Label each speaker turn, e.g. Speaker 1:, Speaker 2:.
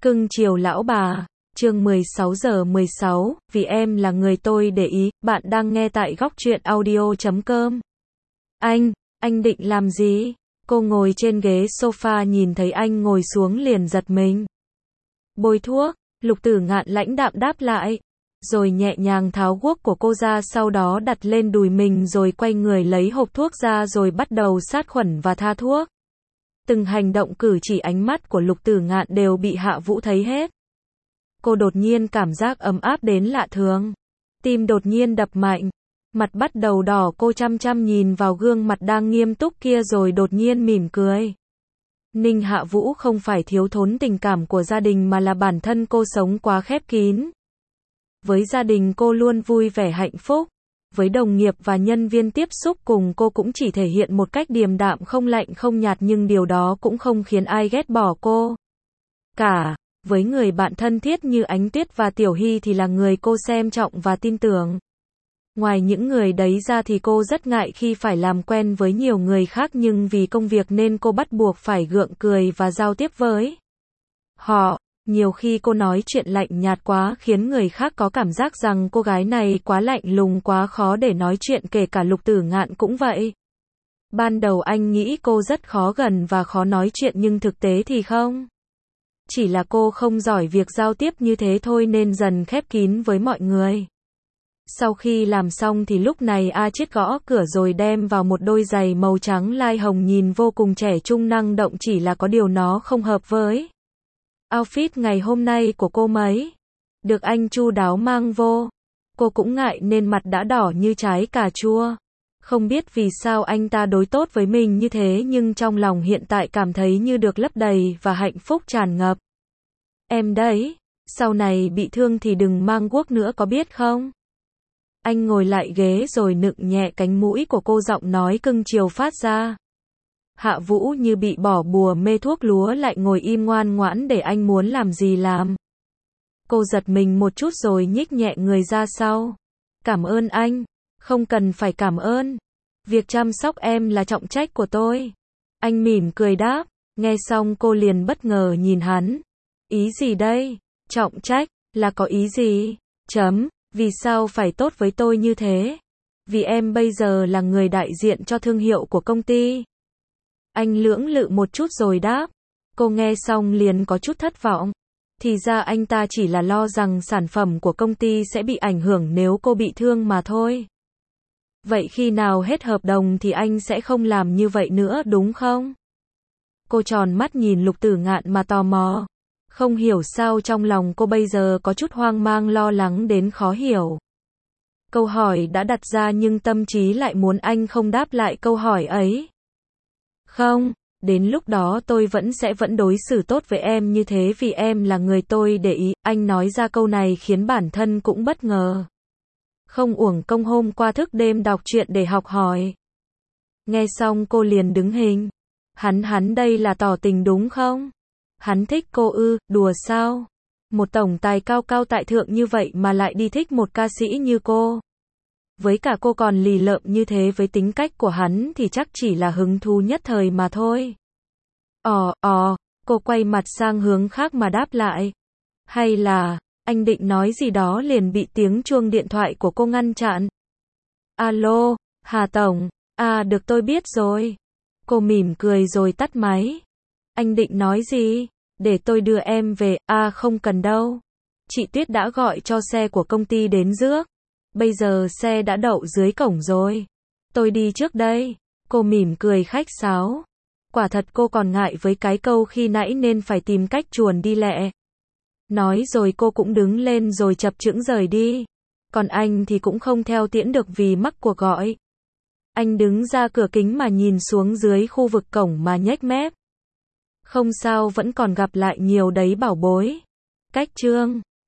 Speaker 1: Cưng chiều lão bà, chương 16 giờ 16, vì em là người tôi để ý, bạn đang nghe tại góc truyện audio.com. Anh định làm gì? Cô ngồi trên ghế sofa nhìn thấy anh ngồi xuống liền giật mình. Bôi thuốc, Lục Tử Ngạn lãnh đạm đáp lại, rồi nhẹ nhàng tháo guốc của cô ra, sau đó đặt lên đùi mình rồi quay người lấy hộp thuốc ra rồi bắt đầu sát khuẩn và thoa thuốc. Từng hành động cử chỉ ánh mắt của Lục Tử Ngạn đều bị Hạ Vũ thấy hết. Cô đột nhiên cảm giác ấm áp đến lạ thường. Tim đột nhiên đập mạnh. Mặt bắt đầu đỏ, cô chăm chăm nhìn vào gương mặt đang nghiêm túc kia rồi đột nhiên mỉm cười. Ninh Hạ Vũ không phải thiếu thốn tình cảm của gia đình mà là bản thân cô sống quá khép kín. Với gia đình cô luôn vui vẻ hạnh phúc. Với đồng nghiệp và nhân viên tiếp xúc cùng cô cũng chỉ thể hiện một cách điềm đạm không lạnh không nhạt, nhưng điều đó cũng không khiến ai ghét bỏ cô. Với người bạn thân thiết như Ánh Tuyết và Tiểu Hy thì là người cô xem trọng và tin tưởng. Ngoài những người đấy ra thì cô rất ngại khi phải làm quen với nhiều người khác, nhưng vì công việc nên cô bắt buộc phải gượng cười và giao tiếp với họ. Nhiều khi cô nói chuyện lạnh nhạt quá khiến người khác có cảm giác rằng cô gái này quá lạnh lùng, quá khó để nói chuyện, kể cả Lục Tử Ngạn cũng vậy. Ban đầu anh nghĩ cô rất khó gần và khó nói chuyện nhưng thực tế thì không. Chỉ là cô không giỏi việc giao tiếp như thế thôi nên dần khép kín với mọi người. Sau khi làm xong thì lúc này A Chiết gõ cửa rồi đem vào một đôi giày màu trắng lai hồng nhìn vô cùng trẻ trung năng động, chỉ là có điều nó không hợp với outfit ngày hôm nay của cô mấy. Được anh chu đáo mang vô. Cô cũng ngại nên mặt đã đỏ như trái cà chua. Không biết vì sao anh ta đối tốt với mình như thế, nhưng trong lòng hiện tại cảm thấy như được lấp đầy và hạnh phúc tràn ngập. Em đấy, sau này bị thương thì đừng mang guốc nữa có biết không? Anh ngồi lại ghế rồi nựng nhẹ cánh mũi của cô, giọng nói cưng chiều phát ra. Hạ Vũ như bị bỏ bùa mê thuốc lúa lại ngồi im ngoan ngoãn để anh muốn làm gì làm. Cô giật mình một chút rồi nhích nhẹ người ra sau. Cảm ơn anh. Không cần phải cảm ơn. Việc chăm sóc em là trọng trách của tôi. Anh mỉm cười đáp. Nghe xong cô liền bất ngờ nhìn hắn. Ý gì đây? Trọng trách, là có ý gì? Vì sao phải tốt với tôi như thế? Vì em bây giờ là người đại diện cho thương hiệu của công ty. Anh lưỡng lự một chút rồi đáp. Cô nghe xong liền có chút thất vọng. Thì ra anh ta chỉ là lo rằng sản phẩm của công ty sẽ bị ảnh hưởng nếu cô bị thương mà thôi. Vậy khi nào hết hợp đồng thì anh sẽ không làm như vậy nữa đúng không? Cô tròn mắt nhìn Lục Tử Ngạn mà tò mò. Không hiểu sao trong lòng cô bây giờ có chút hoang mang, lo lắng đến khó hiểu. Câu hỏi đã đặt ra nhưng tâm trí lại muốn anh không đáp lại câu hỏi ấy. Không, đến lúc đó tôi vẫn đối xử tốt với em như thế vì em là người tôi để ý. Anh nói ra câu này khiến bản thân cũng bất ngờ. Không uổng công hôm qua thức đêm đọc truyện để học hỏi. Nghe xong cô liền đứng hình. Hắn đây là tỏ tình đúng không? Hắn thích cô ư? Đùa sao? Một tổng tài cao cao tại thượng như vậy mà lại đi thích một ca sĩ như cô. Với cả cô còn lì lợm như thế, với tính cách của hắn thì chắc chỉ là hứng thú nhất thời mà thôi. Cô quay mặt sang hướng khác mà đáp lại. Hay là, anh định nói gì đó liền bị tiếng chuông điện thoại của cô ngăn chặn. Alo, Hà Tổng, được tôi biết rồi. Cô mỉm cười rồi tắt máy. Anh định nói gì? Để tôi đưa em về. Không cần đâu. Chị Tuyết đã gọi cho xe của công ty đến rước. Bây giờ xe đã đậu dưới cổng rồi. Tôi đi trước đây. Cô mỉm cười khách sáo. Quả thật cô còn ngại với cái câu khi nãy nên phải tìm cách chuồn đi lẹ. Nói rồi cô cũng đứng lên rồi chập chững rời đi. Còn anh thì cũng không theo tiễn được vì mắc cuộc gọi. Anh đứng ra cửa kính mà nhìn xuống dưới khu vực cổng mà nhếch mép. Không sao, vẫn còn gặp lại nhiều đấy bảo bối. Cách chương